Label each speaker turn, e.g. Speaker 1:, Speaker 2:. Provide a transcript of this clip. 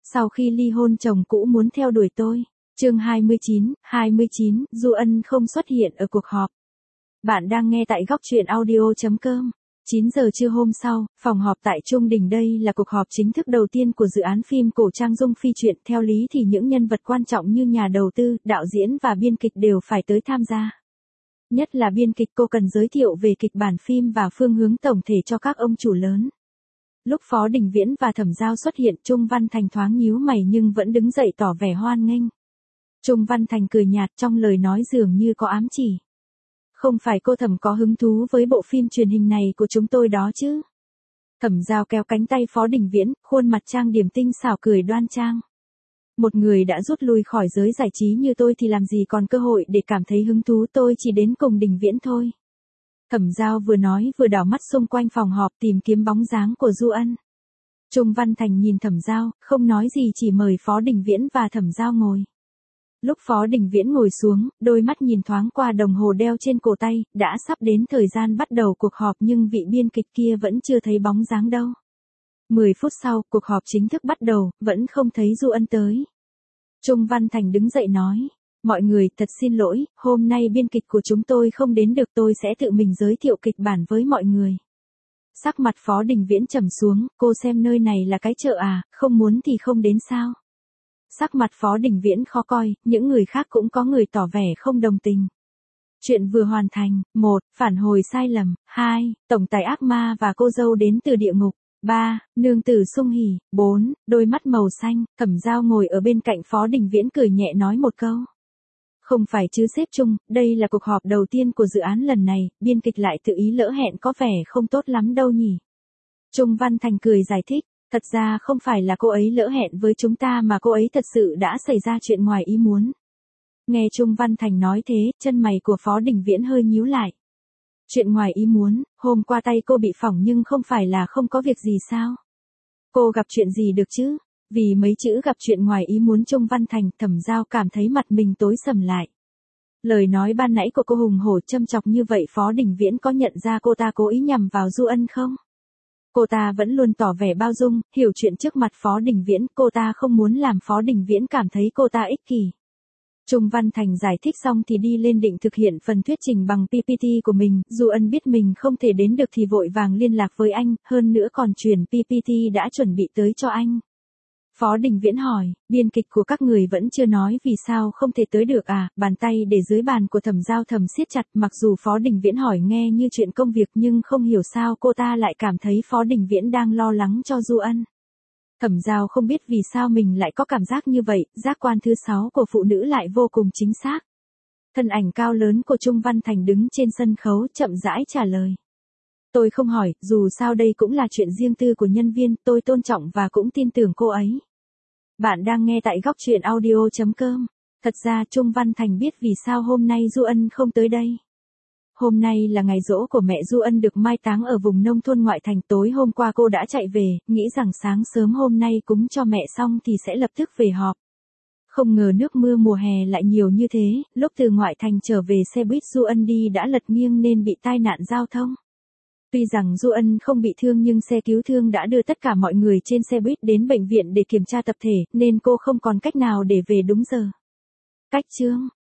Speaker 1: Sau khi ly hôn chồng cũ muốn theo đuổi tôi. Chương 29, Du Ân không xuất hiện ở cuộc họp. Bạn đang nghe tại góc truyện audio.com. 9 giờ trưa hôm sau, phòng họp tại Trung Đình. Đây là cuộc họp chính thức đầu tiên của dự án phim cổ trang Dung Phi truyện. Theo lý thì những nhân vật quan trọng như nhà đầu tư, đạo diễn và biên kịch đều phải tới tham gia. Nhất là biên kịch, cô cần giới thiệu về kịch bản phim và phương hướng tổng thể cho các ông chủ lớn. Lúc Phó Đình Viễn và Thẩm Giao xuất hiện, Trung Văn Thành thoáng nhíu mày nhưng vẫn đứng dậy tỏ vẻ hoan nghênh. Trung Văn Thành cười nhạt, trong lời nói dường như có ám chỉ. Không phải cô Thẩm có hứng thú với bộ phim truyền hình này của chúng tôi đó chứ? Thẩm Giao kéo cánh tay Phó Đình Viễn, khuôn mặt trang điểm tinh xảo cười đoan trang. Một người đã rút lui khỏi giới giải trí như tôi thì làm gì còn cơ hội để cảm thấy hứng thú, tôi chỉ đến cùng Đình Viễn thôi. Thẩm Giao vừa nói vừa đảo mắt xung quanh phòng họp tìm kiếm bóng dáng của Du Ân. Trung Văn Thành nhìn Thẩm Giao, không nói gì chỉ mời Phó Đình Viễn và Thẩm Giao ngồi. Lúc Phó Đình Viễn ngồi xuống, đôi mắt nhìn thoáng qua đồng hồ đeo trên cổ tay, đã sắp đến thời gian bắt đầu cuộc họp nhưng vị biên kịch kia vẫn chưa thấy bóng dáng đâu. 10 phút sau, cuộc họp chính thức bắt đầu, vẫn không thấy Du Ân tới. Trung Văn Thành đứng dậy nói, mọi người, thật xin lỗi, hôm nay biên kịch của chúng tôi không đến được, tôi sẽ tự mình giới thiệu kịch bản với mọi người. Sắc mặt Phó Đình Viễn trầm xuống, cô xem nơi này là cái chợ à, không muốn thì không đến sao? Sắc mặt Phó Đình Viễn khó coi, những người khác cũng có người tỏ vẻ không đồng tình. Chuyện vừa hoàn thành. 1. Phản hồi sai lầm. 2. Tổng tài ác ma và cô dâu đến từ địa ngục. 3. Nương tử sung hỉ. 4. Đôi mắt màu xanh. Thẩm Giao ngồi ở bên cạnh Phó Đình Viễn cười nhẹ nói một câu. Không phải chứ sếp Trung, đây là cuộc họp đầu tiên của dự án lần này, biên kịch lại tự ý lỡ hẹn có vẻ không tốt lắm đâu nhỉ. Trung Văn Thành cười giải thích, thật ra không phải là cô ấy lỡ hẹn với chúng ta mà cô ấy thật sự đã xảy ra chuyện ngoài ý muốn. Nghe Trung Văn Thành nói thế, chân mày của Phó Đình Viễn hơi nhíu lại. Chuyện ngoài ý muốn, hôm qua tay cô bị phỏng nhưng không phải là không có việc gì sao? Cô gặp chuyện gì được chứ? Vì mấy chữ gặp chuyện ngoài ý muốn Trung Văn Thành, Thẩm Giao cảm thấy mặt mình tối sầm lại. Lời nói ban nãy của cô hùng hổ châm chọc như vậy, Phó Đình Viễn có nhận ra cô ta cố ý nhằm vào Du Ân không? Cô ta vẫn luôn tỏ vẻ bao dung, hiểu chuyện trước mặt Phó Đình Viễn, cô ta không muốn làm Phó Đình Viễn cảm thấy cô ta ích kỷ. Trung Văn Thành giải thích xong thì đi lên định thực hiện phần thuyết trình bằng PPT của mình, Du Ân biết mình không thể đến được thì vội vàng liên lạc với anh, hơn nữa còn chuyển PPT đã chuẩn bị tới cho anh. Phó Đình Viễn hỏi, biên kịch của các người vẫn chưa nói vì sao không thể tới được à? Bàn tay để dưới bàn của Thẩm Giao thầm siết chặt, mặc dù Phó Đình Viễn hỏi nghe như chuyện công việc nhưng không hiểu sao cô ta lại cảm thấy Phó Đình Viễn đang lo lắng cho Du Ân. Thẩm Giao không biết vì sao mình lại có cảm giác như vậy, giác quan thứ 6 của phụ nữ lại vô cùng chính xác. Thân ảnh cao lớn của Trung Văn Thành đứng trên sân khấu chậm rãi trả lời. Tôi không hỏi, dù sao đây cũng là chuyện riêng tư của nhân viên, tôi tôn trọng và cũng tin tưởng cô ấy. Bạn đang nghe tại góc truyện audio.com. Thật ra Trung Văn Thành biết vì sao hôm nay Du Ân không tới đây. Hôm nay là ngày giỗ của mẹ Du Ân được mai táng ở vùng nông thôn ngoại thành, tối hôm qua cô đã chạy về, nghĩ rằng sáng sớm hôm nay cúng cho mẹ xong thì sẽ lập tức về họp. Không ngờ nước mưa mùa hè lại nhiều như thế, lúc từ ngoại thành trở về xe buýt Du Ân đi đã lật nghiêng nên bị tai nạn giao thông. Tuy rằng Du Ân không bị thương nhưng xe cứu thương đã đưa tất cả mọi người trên xe buýt đến bệnh viện để kiểm tra tập thể, nên cô không còn cách nào để về đúng giờ. Cách chương